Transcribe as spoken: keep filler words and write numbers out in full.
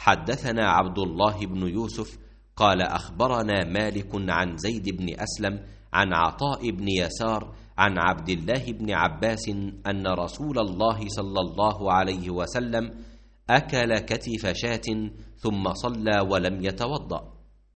حدثنا عبد الله بن يوسف قال أخبرنا مالك عن زيد بن أسلم عن عطاء بن يسار عن عبد الله بن عباس أن رسول الله صلى الله عليه وسلم أكل كتف شاة ثم صلى ولم يتوضأ.